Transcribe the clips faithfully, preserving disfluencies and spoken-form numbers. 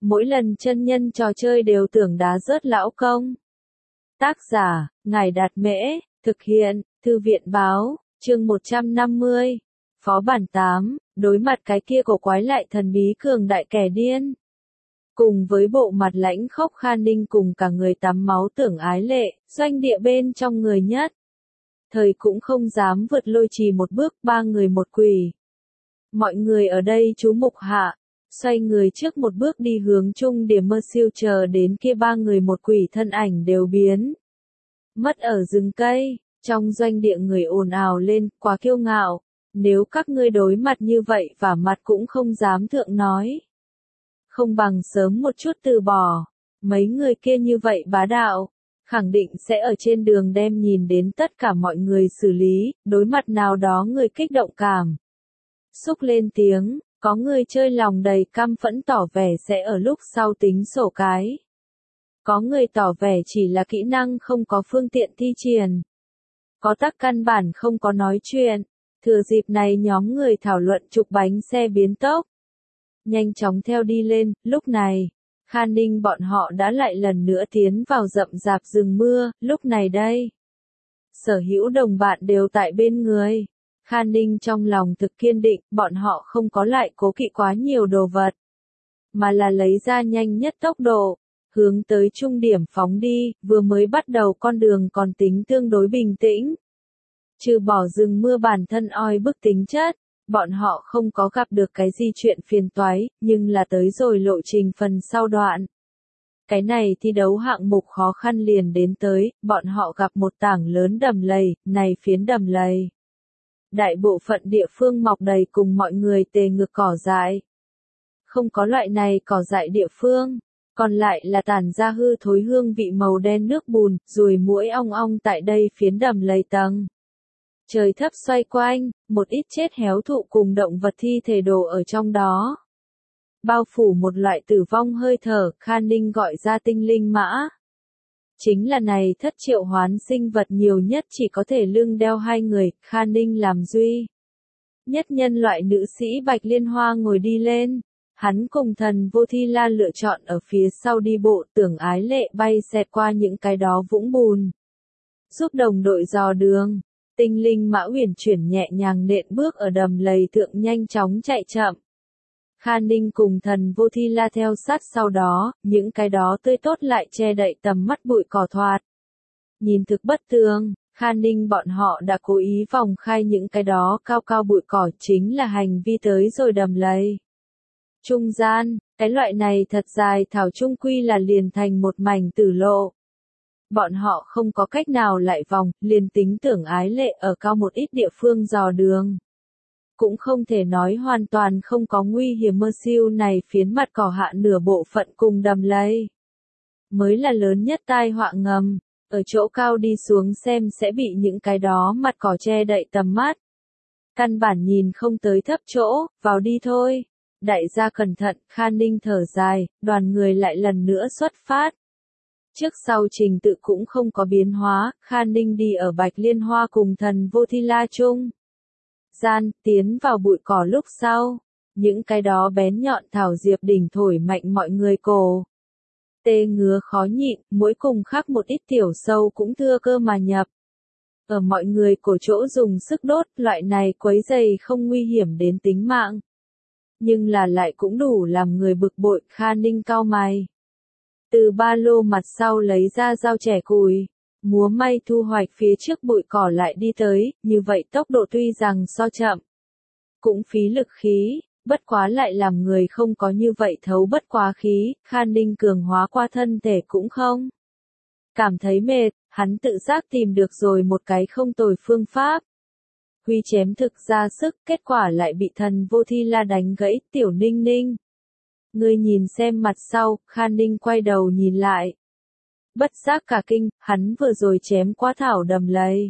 mỗi lần chân nhân trò chơi đều tưởng đá rớt lão công. Tác giả, Ngài Đạt Mễ, thực hiện, Thư viện Báo, chương một trăm năm mươi. Phó bản tám, đối mặt cái kia cổ quái lại thần bí cường đại kẻ điên. Cùng với bộ mặt lãnh khốc Kha Ninh cùng cả người tắm máu tưởng ái lệ, doanh địa bên trong người nhất. Thời cũng không dám vượt lôi trì một bước, ba người một quỷ. Mọi người ở đây chú mục hạ, xoay người trước một bước đi hướng chung điểm mơ siêu chờ đến kia ba người một quỷ thân ảnh đều biến. Mất ở rừng cây, trong doanh địa người ồn ào lên, quá kiêu ngạo, nếu các ngươi đối mặt như vậy và mặt cũng không dám thượng nói. Không bằng sớm một chút từ bỏ, mấy người kia như vậy bá đạo, khẳng định sẽ ở trên đường đem nhìn đến tất cả mọi người xử lý, đối mặt nào đó người kích động cảm. Xúc lên tiếng, có người chơi lòng đầy căm phẫn tỏ vẻ sẽ ở lúc sau tính sổ cái. Có người tỏ vẻ chỉ là kỹ năng không có phương tiện thi triển. Có tác căn bản không có nói chuyện, thừa dịp này nhóm người thảo luận trục bánh xe biến tốc. Nhanh chóng theo đi lên, lúc này, Kha Ninh bọn họ đã lại lần nữa tiến vào rậm rạp rừng mưa, lúc này đây. Sở hữu đồng bạn đều tại bên người. Kha Ninh trong lòng thực kiên định, bọn họ không có lại cố kỵ quá nhiều đồ vật, mà là lấy ra nhanh nhất tốc độ, hướng tới trung điểm phóng đi, vừa mới bắt đầu con đường còn tính tương đối bình tĩnh. Trừ bỏ rừng mưa bản thân oi bức tính chất, bọn họ không có gặp được cái gì chuyện phiền toái, nhưng là tới rồi lộ trình phần sau đoạn. Cái này thi đấu hạng mục khó khăn liền đến tới, bọn họ gặp một tảng lớn đầm lầy, này phiến đầm lầy. Đại bộ phận địa phương mọc đầy cùng mọi người tề ngược cỏ dại. Không có loại này cỏ dại địa phương, còn lại là tản ra hư thối hương vị màu đen nước bùn, ruồi muỗi ong ong tại đây phiến đầm lầy tầng. Trời thấp xoay quanh, một ít chết héo thụ cùng động vật thi thể đổ ở trong đó. Bao phủ một loại tử vong hơi thở, Kha Ninh gọi ra tinh linh mã. Chính là này thất triệu hoán sinh vật nhiều nhất chỉ có thể lưng đeo hai người, Kha Ninh làm duy. Nhất nhân loại nữ sĩ Bạch Liên Hoa ngồi đi lên, hắn cùng thần Vô Thi La lựa chọn ở phía sau đi bộ, tưởng ái lệ bay xẹt qua những cái đó vũng bùn. Giúp đồng đội dò đường, tinh linh mã uyển chuyển nhẹ nhàng nện bước ở đầm lầy thượng nhanh chóng chạy chậm. Kha Ninh cùng thần Vô Thi La theo sát sau đó, những cái đó tươi tốt lại che đậy tầm mắt bụi cỏ thoạt. Nhìn thực bất tường, Kha Ninh bọn họ đã cố ý vòng khai những cái đó cao cao bụi cỏ chính là hành vi tới rồi đầm lầy. Trung gian, cái loại này thật dài thảo trung quy là liền thành một mảnh tử lộ. Bọn họ không có cách nào lại vòng, liền tính tưởng ái lệ ở cao một ít địa phương dò đường. Cũng không thể nói hoàn toàn không có nguy hiểm, mơ siêu này phiến mặt cỏ hạ nửa bộ phận cùng đầm lầy. Mới là lớn nhất tai họa ngầm, ở chỗ cao đi xuống xem sẽ bị những cái đó mặt cỏ che đậy tầm mắt. Căn bản nhìn không tới thấp chỗ, vào đi thôi. Đại gia cẩn thận, Kha Ninh thở dài, đoàn người lại lần nữa xuất phát. Trước sau trình tự cũng không có biến hóa, Kha Ninh đi ở Bạch Liên Hoa cùng thần Vô Thi La chung. Gian, tiến vào bụi cỏ lúc sau, những cái đó bén nhọn thảo diệp đỉnh thổi mạnh mọi người cổ. Tê ngứa khó nhịn, mỗi cùng khắc một ít tiểu sâu cũng thưa cơ mà nhập. Ở mọi người cổ chỗ dùng sức đốt, loại này quấy dày không nguy hiểm đến tính mạng. Nhưng là lại cũng đủ làm người bực bội, Kha Ninh cau mày. Từ ba lô mặt sau lấy ra dao chẻ cùi, múa may thu hoạch phía trước bụi cỏ lại đi tới, như vậy tốc độ tuy rằng so chậm, cũng phí lực khí, bất quá lại làm người không có như vậy thấu bất quá khí, Kha Ninh cường hóa qua thân thể cũng không. Cảm thấy mệt, hắn tự giác tìm được rồi một cái không tồi phương pháp. Huy chém thực ra sức, kết quả lại bị thần Vô Thi La đánh gãy, tiểu Ninh Ninh. Ngươi nhìn xem mặt sau, Kha Ninh quay đầu nhìn lại. Bất giác cả kinh, hắn vừa rồi chém qua thảo đầm lầy.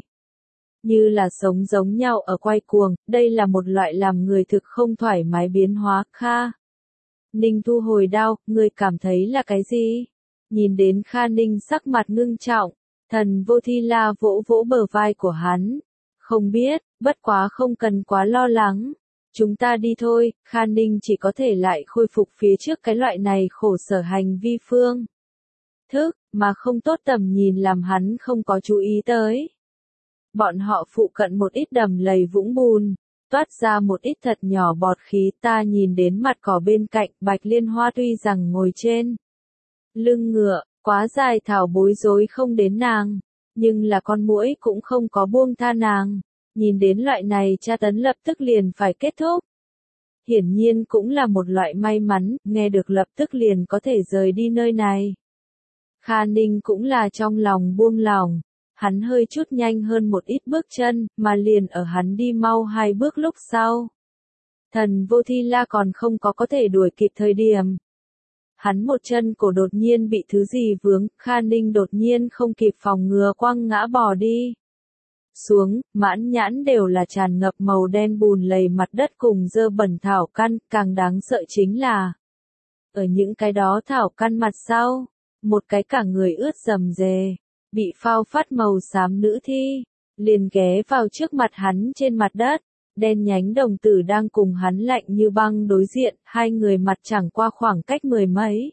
Như là sống giống nhau ở quay cuồng, đây là một loại làm người thực không thoải mái biến hóa, Kha. Ninh thu hồi đao, ngươi cảm thấy là cái gì? Nhìn đến Kha Ninh sắc mặt ngưng trọng, thần Vô Thi La vỗ vỗ bờ vai của hắn. Không biết, bất quá không cần quá lo lắng. Chúng ta đi thôi, Kha Ninh chỉ có thể lại khôi phục phía trước cái loại này khổ sở hành vi phương thức, mà không tốt tầm nhìn làm hắn không có chú ý tới. Bọn họ phụ cận một ít đầm lầy vũng bùn, toát ra một ít thật nhỏ bọt khí, ta nhìn đến mặt cỏ bên cạnh, Bạch Liên Hoa tuy rằng ngồi trên lưng ngựa, quá dài thảo bối rối không đến nàng, nhưng là con muỗi cũng không có buông tha nàng, nhìn đến loại này tra tấn lập tức liền phải kết thúc. Hiển nhiên cũng là một loại may mắn, nghe được lập tức liền có thể rời đi nơi này. Kha Ninh cũng là trong lòng buông lòng, hắn hơi chút nhanh hơn một ít bước chân, mà liền ở hắn đi mau hai bước lúc sau. Thần Vô Thi La còn không có có thể đuổi kịp thời điểm. Hắn một chân cổ đột nhiên bị thứ gì vướng, Kha Ninh đột nhiên không kịp phòng ngừa quăng ngã bò đi. Xuống, mãn nhãn đều là tràn ngập màu đen bùn lầy mặt đất cùng dơ bẩn thảo căn, càng đáng sợ chính là ở những cái đó thảo căn mặt sau, một cái cả người ướt rầm rề, bị phao phát màu xám nữ thi, liền ghé vào trước mặt hắn trên mặt đất, đen nhánh đồng tử đang cùng hắn lạnh như băng đối diện, hai người mặt chẳng qua khoảng cách mười mấy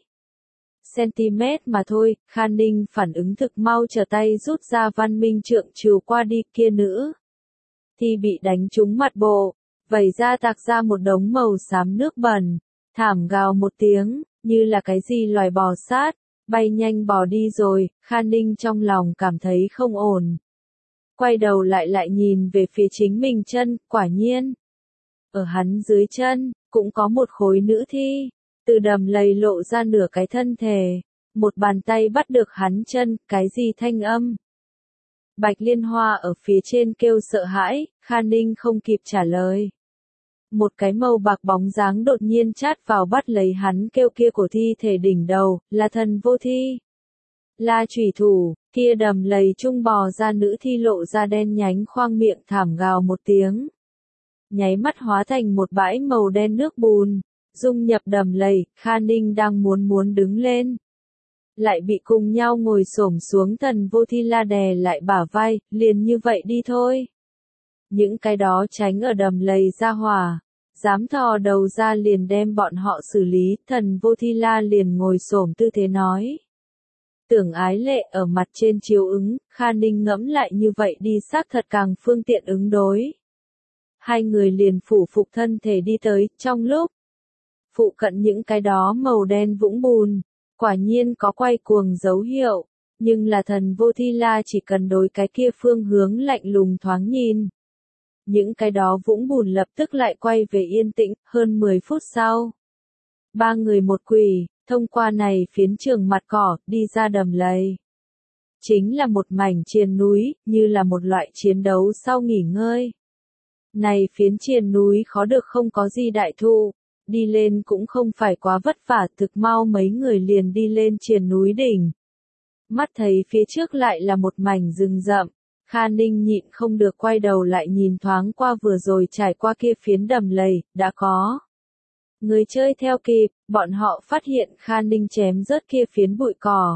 cm mà thôi. Kha Ninh phản ứng thực mau, trở tay rút ra văn minh trượng trừ qua đi, kia nữ thì bị đánh trúng mặt bộ, vẩy ra tạc ra một đống màu xám nước bẩn, thảm gào một tiếng, như là cái gì loài bò sát, bay nhanh bỏ đi rồi. Kha Ninh trong lòng cảm thấy không ổn, quay đầu lại lại nhìn về phía chính mình chân, quả nhiên ở hắn dưới chân cũng có một khối nữ thi, từ đầm lầy lộ ra nửa cái thân thể, một bàn tay bắt được hắn chân, cái gì thanh âm? Bạch Liên Hoa ở phía trên kêu sợ hãi, Kha Ninh không kịp trả lời. Một cái màu bạc bóng dáng đột nhiên chát vào bắt lấy hắn, kêu kia của thi thể đỉnh đầu, là Thần Vô Thi La chủy thủ. Kia đầm lầy trung bò ra nữ thi lộ ra đen nhánh khoang miệng, thảm gào một tiếng, nháy mắt hóa thành một bãi màu đen nước bùn, dung nhập đầm lầy. Kha Ninh đang muốn muốn đứng lên, lại bị cùng nhau ngồi xổm xuống Thần Vô Thi La đè lại bả vai, liền như vậy đi thôi. Những cái đó tránh ở đầm lầy ra hỏa, dám thò đầu ra liền đem bọn họ xử lý. Thần Vô Thi La liền ngồi xổm tư thế nói. Tưởng Ái Lệ ở mặt trên chiếu ứng, Kha Ninh ngẫm lại như vậy đi xác thật càng phương tiện ứng đối. Hai người liền phủ phục thân thể đi tới, trong lúc phụ cận những cái đó màu đen vũng bùn, quả nhiên có quay cuồng dấu hiệu, nhưng là Thần Vô Thi La chỉ cần đối cái kia phương hướng lạnh lùng thoáng nhìn. Những cái đó vũng bùn lập tức lại quay về yên tĩnh. Hơn mười phút sau, ba người một quỷ, thông qua này phiến trường mặt cỏ, đi ra đầm lầy. Chính là một mảnh triền núi, như là một loại chiến đấu sau nghỉ ngơi. Này phiến triền núi khó được không có gì đại thụ, đi lên cũng không phải quá vất vả, thực mau mấy người liền đi lên triền núi đỉnh. Mắt thấy phía trước lại là một mảnh rừng rậm, Kha Ninh nhịn không được quay đầu lại nhìn thoáng qua vừa rồi trải qua kia phiến đầm lầy, đã có người chơi theo kịp, bọn họ phát hiện Kha Ninh chém rớt kia phiến bụi cỏ.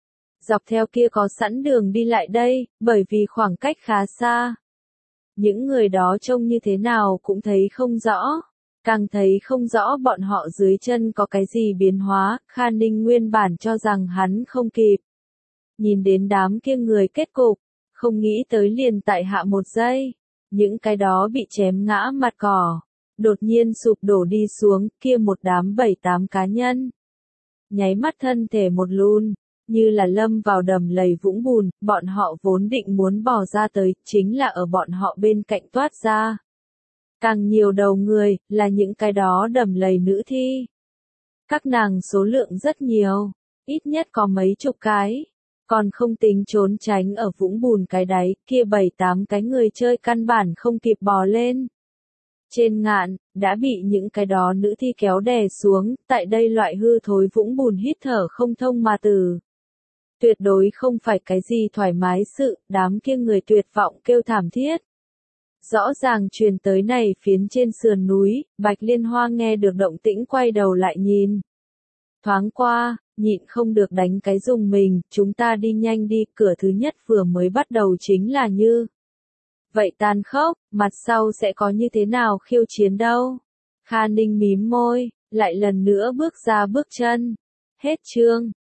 Dọc theo kia có sẵn đường đi lại đây, bởi vì khoảng cách khá xa. Những người đó trông như thế nào cũng thấy không rõ, càng thấy không rõ bọn họ dưới chân có cái gì biến hóa. Kha Ninh nguyên bản cho rằng hắn không kịp nhìn đến đám kia người kết cục, không nghĩ tới liền tại hạ một giây, những cái đó bị chém ngã mặt cỏ đột nhiên sụp đổ đi xuống, kia một đám bảy tám cá nhân. Nháy mắt thân thể một lun, như là lâm vào đầm lầy vũng bùn, bọn họ vốn định muốn bò ra tới, chính là ở bọn họ bên cạnh toát ra. Càng nhiều đầu người, là những cái đó đầm lầy nữ thi. Các nàng số lượng rất nhiều, ít nhất có mấy chục cái. Còn không tính trốn tránh ở vũng bùn cái đáy, kia bảy tám cái người chơi căn bản không kịp bò lên. Trên ngạn, đã bị những cái đó nữ thi kéo đè xuống, tại đây loại hư thối vũng bùn hít thở không thông mà tử. Tuyệt đối không phải cái gì thoải mái sự, đám kia người tuyệt vọng kêu thảm thiết. Rõ ràng truyền tới này phiến trên sườn núi, Bạch Liên Hoa nghe được động tĩnh quay đầu lại nhìn. Thoáng qua, nhịn không được đánh cái dùng mình, chúng ta đi nhanh đi, cửa thứ nhất vừa mới bắt đầu chính là như Vậy tàn khốc, mặt sau sẽ có như thế nào khiêu chiến đâu? Kha Ninh mím môi, lại lần nữa bước ra bước chân. Hết chương.